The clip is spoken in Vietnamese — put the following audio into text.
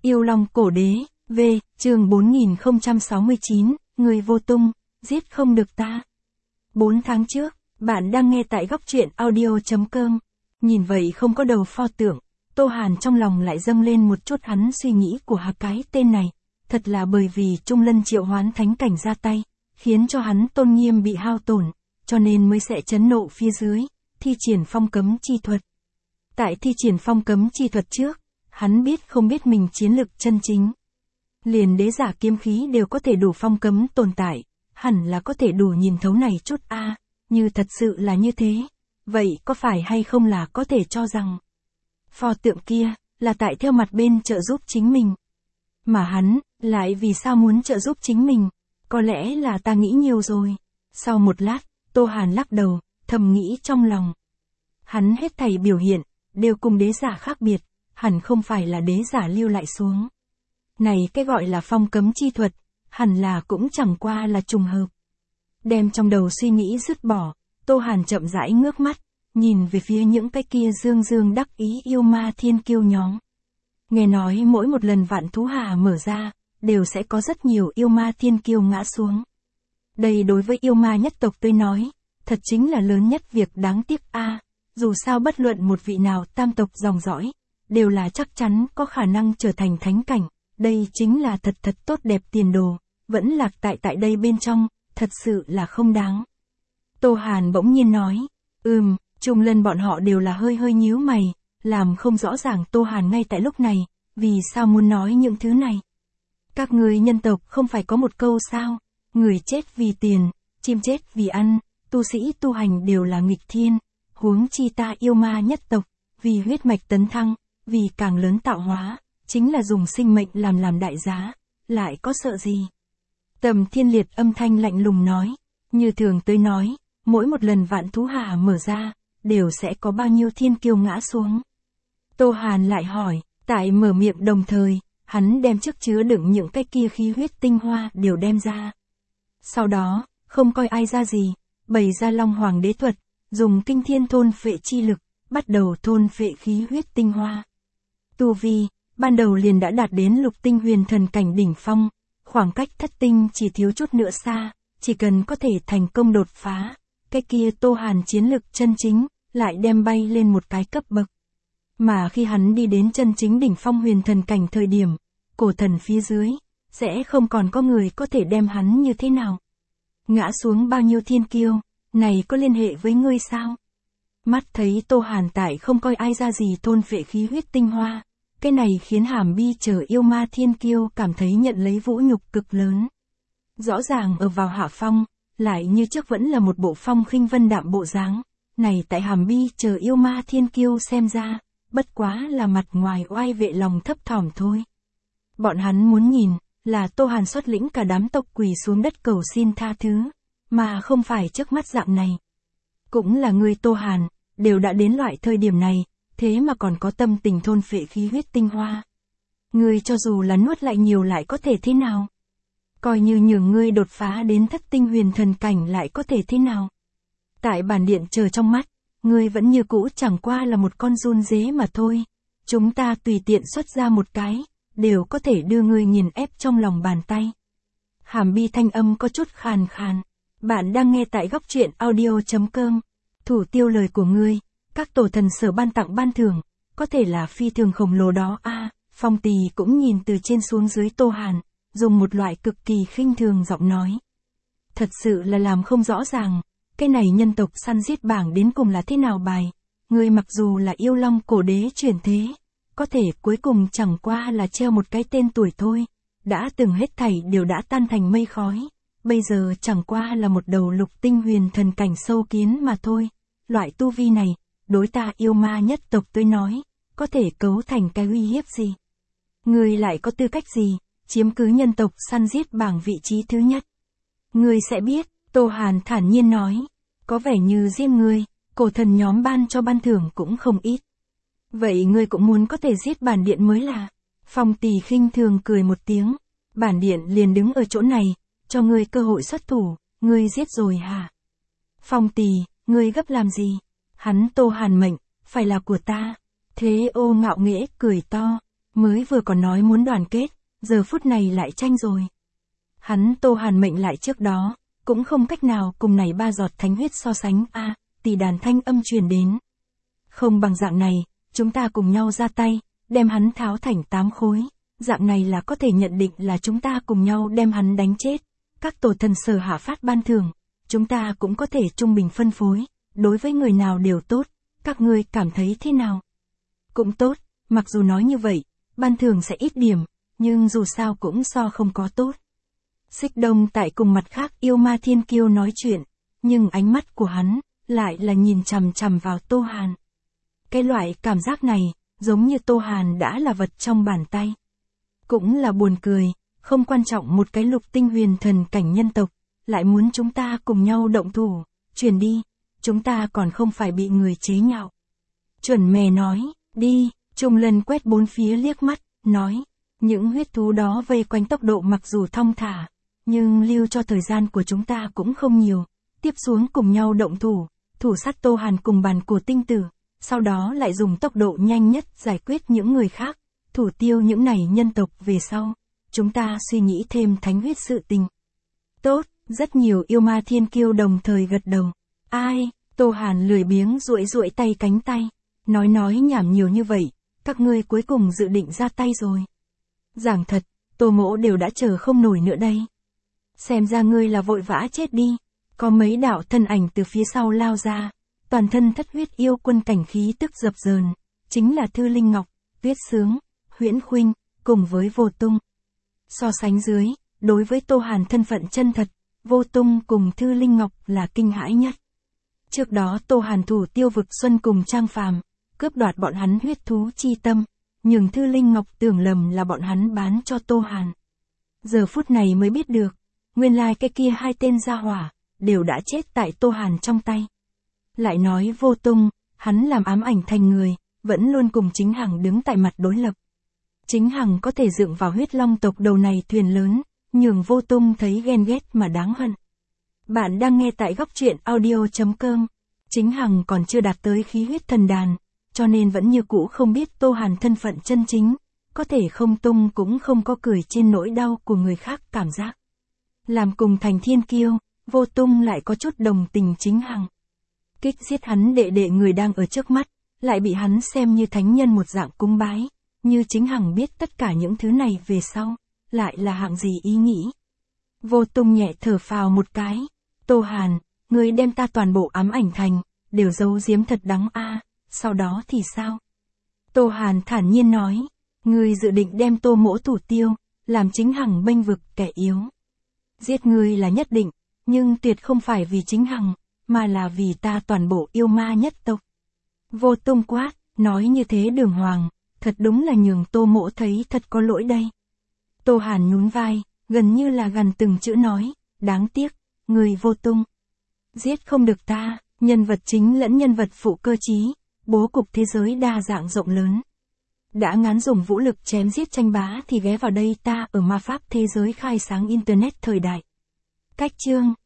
Yêu Long Cổ Đế, V, chương 4069, người vô tung, giết không được ta. 4 tháng trước, bạn đang nghe tại góc truyện audio.com. Nhìn vậy không có đầu pho tượng, Tô Hàn trong lòng lại dâng lên một chút hắn suy nghĩ của cái tên này. Thật là bởi vì Trung Lân triệu hoán thánh cảnh ra tay, khiến cho hắn tôn nghiêm bị hao tổn, cho nên mới sẽ chấn nộ phía dưới, thi triển phong cấm chi thuật. Tại thi triển phong cấm chi thuật trước, hắn biết không biết mình chiến lực chân chính. Liền đế giả kiếm khí đều có thể đủ phong cấm tồn tại, hẳn là có thể đủ nhìn thấu này chút như thật sự là như thế. Vậy có phải hay không là có thể cho rằng pho tượng kia là tại theo mặt bên trợ giúp chính mình. Mà hắn lại vì sao muốn trợ giúp chính mình? Có lẽ là ta nghĩ nhiều rồi. Sau một lát, Tô Hàn lắc đầu, thầm nghĩ trong lòng. Hắn hết thảy biểu hiện đều cùng đế giả khác biệt, hẳn không phải là đế giả lưu lại xuống. Này cái gọi là phong cấm chi thuật, hẳn là cũng chẳng qua là trùng hợp. Đem trong đầu suy nghĩ dứt bỏ, Tô Hàn chậm rãi ngước mắt, nhìn về phía những cái kia dương dương đắc ý yêu ma thiên kiêu nhóm. Nghe nói mỗi một lần vạn thú hà mở ra, đều sẽ có rất nhiều yêu ma thiên kiêu ngã xuống. Đây đối với yêu ma nhất tộc tôi nói, thật chính là lớn nhất việc đáng tiếc dù sao bất luận một vị nào tam tộc dòng dõi, đều là chắc chắn có khả năng trở thành thánh cảnh, đây chính là thật tốt đẹp tiền đồ, vẫn lạc tại đây bên trong, thật sự là không đáng. Tô Hàn bỗng nhiên nói, Trung Lân bọn họ đều là hơi nhíu mày, làm không rõ ràng Tô Hàn ngay tại lúc này, vì sao muốn nói những thứ này. Các người nhân tộc không phải có một câu sao, người chết vì tiền, chim chết vì ăn, tu sĩ tu hành đều là nghịch thiên, huống chi ta yêu ma nhất tộc, vì huyết mạch tấn thăng, vì càng lớn tạo hóa, chính là dùng sinh mệnh làm đại giá, lại có sợ gì. Tầm Thiên Liệt âm thanh lạnh lùng nói, như thường tôi nói, mỗi một lần vạn thú hà mở ra, đều sẽ có bao nhiêu thiên kiêu ngã xuống. Tô Hàn lại hỏi, tại mở miệng đồng thời, hắn đem trước chứa đựng những cái kia khí huyết tinh hoa đều đem ra. Sau đó, không coi ai ra gì, bày ra Long Hoàng đế thuật, dùng kinh thiên thôn phệ chi lực, bắt đầu thôn phệ khí huyết tinh hoa. Tu vi, ban đầu liền đã đạt đến lục tinh huyền thần cảnh đỉnh phong, khoảng cách thất tinh chỉ thiếu chút nữa xa, chỉ cần có thể thành công đột phá, cái kia Tô Hàn chiến lực chân chính, lại đem bay lên một cái cấp bậc. Mà khi hắn đi đến chân chính đỉnh phong huyền thần cảnh thời điểm, cổ thần phía dưới, sẽ không còn có người có thể đem hắn như thế nào. Ngã xuống bao nhiêu thiên kiêu, này có liên hệ với ngươi sao? Mắt thấy Tô Hàn tại không coi ai ra gì thôn phệ khí huyết tinh hoa, cái này khiến Hàm Bi chờ yêu ma thiên kiêu cảm thấy nhận lấy vũ nhục cực lớn. Rõ ràng ở vào hạ phong, lại như trước vẫn là một bộ phong khinh vân đạm bộ dáng, này tại Hàm Bi chờ yêu ma thiên kiêu xem ra, bất quá là mặt ngoài oai vệ lòng thấp thỏm thôi. Bọn hắn muốn nhìn, là Tô Hàn xuất lĩnh cả đám tộc quỳ xuống đất cầu xin tha thứ, mà không phải trước mắt dạng này. Cũng là người Tô Hàn, đều đã đến loại thời điểm này, thế mà còn có tâm tình thôn phệ khí huyết tinh hoa. Ngươi cho dù là nuốt lại nhiều lại có thể thế nào? Coi như nhường ngươi đột phá đến thất tinh huyền thần cảnh lại có thể thế nào? Tại bản điện chờ trong mắt, ngươi vẫn như cũ chẳng qua là một con giun dế mà thôi. Chúng ta tùy tiện xuất ra một cái, đều có thể đưa ngươi nghiền ép trong lòng bàn tay. Hàm Bi thanh âm có chút khàn khàn. Bạn đang nghe tại góc truyện audio.com. Thủ tiêu lời của ngươi, các tổ thần sở ban tặng ban thưởng, có thể là phi thường khổng lồ đó Phong Tì cũng nhìn từ trên xuống dưới Tô Hàn, dùng một loại cực kỳ khinh thường giọng nói. Thật sự là làm không rõ ràng, cái này nhân tộc săn giết bảng đến cùng là thế nào bài. Ngươi mặc dù là yêu long cổ đế chuyển thế, có thể cuối cùng chẳng qua là treo một cái tên tuổi thôi, đã từng hết thảy đều đã tan thành mây khói. Bây giờ chẳng qua là một đầu lục tinh huyền thần cảnh sâu kiến mà thôi. Loại tu vi này, đối ta yêu ma nhất tộc tôi nói, có thể cấu thành cái uy hiếp gì? Ngươi lại có tư cách gì, chiếm cứ nhân tộc săn giết bảng vị trí thứ nhất? Ngươi sẽ biết, Tô Hàn thản nhiên nói, có vẻ như riêng ngươi, cổ thần nhóm ban cho ban thưởng cũng không ít. Vậy ngươi cũng muốn có thể giết bản điện mới là? Phong Tì khinh thường cười một tiếng, bản điện liền đứng ở chỗ này, cho ngươi cơ hội xuất thủ, ngươi giết rồi hả? Phong Tì, ngươi gấp làm gì? Hắn Tô Hàn mệnh, phải là của ta. Thế Ô ngạo nghễ cười to, Mới vừa còn nói muốn đoàn kết, giờ phút này lại tranh rồi. Hắn Tô Hàn mệnh lại trước đó, cũng không cách nào cùng này 3 giọt thánh huyết so sánh tỷ đàn thanh âm truyền đến. Không bằng dạng này, chúng ta cùng nhau ra tay, đem hắn tháo thành 8 khối, dạng này là có thể nhận định là chúng ta cùng nhau đem hắn đánh chết. Các tổ thần sở hạ phát ban thưởng, chúng ta cũng có thể trung bình phân phối, đối với người nào đều tốt, các ngươi cảm thấy thế nào? Cũng tốt, mặc dù nói như vậy, ban thưởng sẽ ít điểm, nhưng dù sao cũng so không có tốt. Xích Đông tại cùng mặt khác yêu ma thiên kiêu nói chuyện, nhưng ánh mắt của hắn, lại là nhìn chằm chằm vào Tô Hàn. Cái loại cảm giác này, giống như Tô Hàn đã là vật trong bàn tay. Cũng là buồn cười, không quan trọng một cái lục tinh huyền thần cảnh nhân tộc, lại muốn chúng ta cùng nhau động thủ, truyền đi, chúng ta còn không phải bị người chế nhạo. Chuẩn mè nói, đi, Trung Lân quét bốn phía liếc mắt, nói, những huyết thú đó vây quanh tốc độ mặc dù thong thả, nhưng lưu cho thời gian của chúng ta cũng không nhiều, tiếp xuống cùng nhau động thủ, thủ sát Tô Hàn cùng bàn cổ tinh tử, sau đó lại dùng tốc độ nhanh nhất giải quyết những người khác, thủ tiêu những này nhân tộc về sau, chúng ta suy nghĩ thêm thánh huyết sự tình. Tốt, rất nhiều yêu ma thiên kiêu đồng thời gật đầu. Ai, Tô Hàn lười biếng duỗi tay cánh tay, nói nhảm nhiều như vậy, các ngươi cuối cùng dự định ra tay rồi. Giảng thật, Tô Mỗ đều đã chờ không nổi nữa đây. Xem ra ngươi là vội vã chết đi, có mấy đạo thân ảnh từ phía sau lao ra, toàn thân thất huyết yêu quân cảnh khí tức dập dờn, chính là Thư Linh Ngọc, Tuyết Sướng, Huyễn Khuynh, cùng với Vô Tung. So sánh dưới, đối với Tô Hàn thân phận chân thật, Vô Tung cùng Thư Linh Ngọc là kinh hãi nhất. Trước đó Tô Hàn thủ Tiêu Vực Xuân cùng Trang Phàm, cướp đoạt bọn hắn huyết thú chi tâm, nhưng Thư Linh Ngọc tưởng lầm là bọn hắn bán cho Tô Hàn. Giờ phút này mới biết được, nguyên lai cái kia hai tên gia hỏa, đều đã chết tại Tô Hàn trong tay. Lại nói Vô Tung, hắn làm ám ảnh thành người, vẫn luôn cùng Chính Hằng đứng tại mặt đối lập. Chính Hằng có thể dựng vào huyết long tộc đầu này thuyền lớn, nhường Vô Tung thấy ghen ghét mà đáng hận. Bạn đang nghe tại góc truyện audio.com. Chính Hằng còn chưa đạt tới khí huyết thần đàn, cho nên vẫn như cũ không biết Tô Hàn thân phận chân chính, có thể không tung cũng không có cười trên nỗi đau của người khác cảm giác. Làm cùng thành thiên kiêu, Vô Tung lại có chút đồng tình Chính Hằng. Kích giết hắn đệ đệ người đang ở trước mắt, lại bị hắn xem như thánh nhân một dạng cúng bái, như Chính Hằng biết tất cả những thứ này về sau, lại là hạng gì ý nghĩ. Vô Tung nhẹ thở phào một cái, Tô Hàn, ngươi đem ta toàn bộ ám ảnh thành, đều giấu giếm thật đắng sau đó thì sao? Tô Hàn thản nhiên nói, ngươi dự định đem Tô Mỗ thủ tiêu, làm Chính Hằng bênh vực kẻ yếu. Giết ngươi là nhất định, nhưng tuyệt không phải vì Chính Hằng, mà là vì ta toàn bộ yêu ma nhất tộc. Vô Tung quát, nói như thế đường hoàng, thật đúng là nhường Tô Mỗ thấy thật có lỗi đây. Tô Hàn nhún vai, gần như là gần từng chữ nói, đáng tiếc, người Vô Tung. Giết không được ta, nhân vật chính lẫn nhân vật phụ cơ trí, bố cục thế giới đa dạng rộng lớn. Đã ngán dùng vũ lực chém giết tranh bá thì ghé vào đây ta ở ma pháp thế giới khai sáng Internet thời đại. Cách chương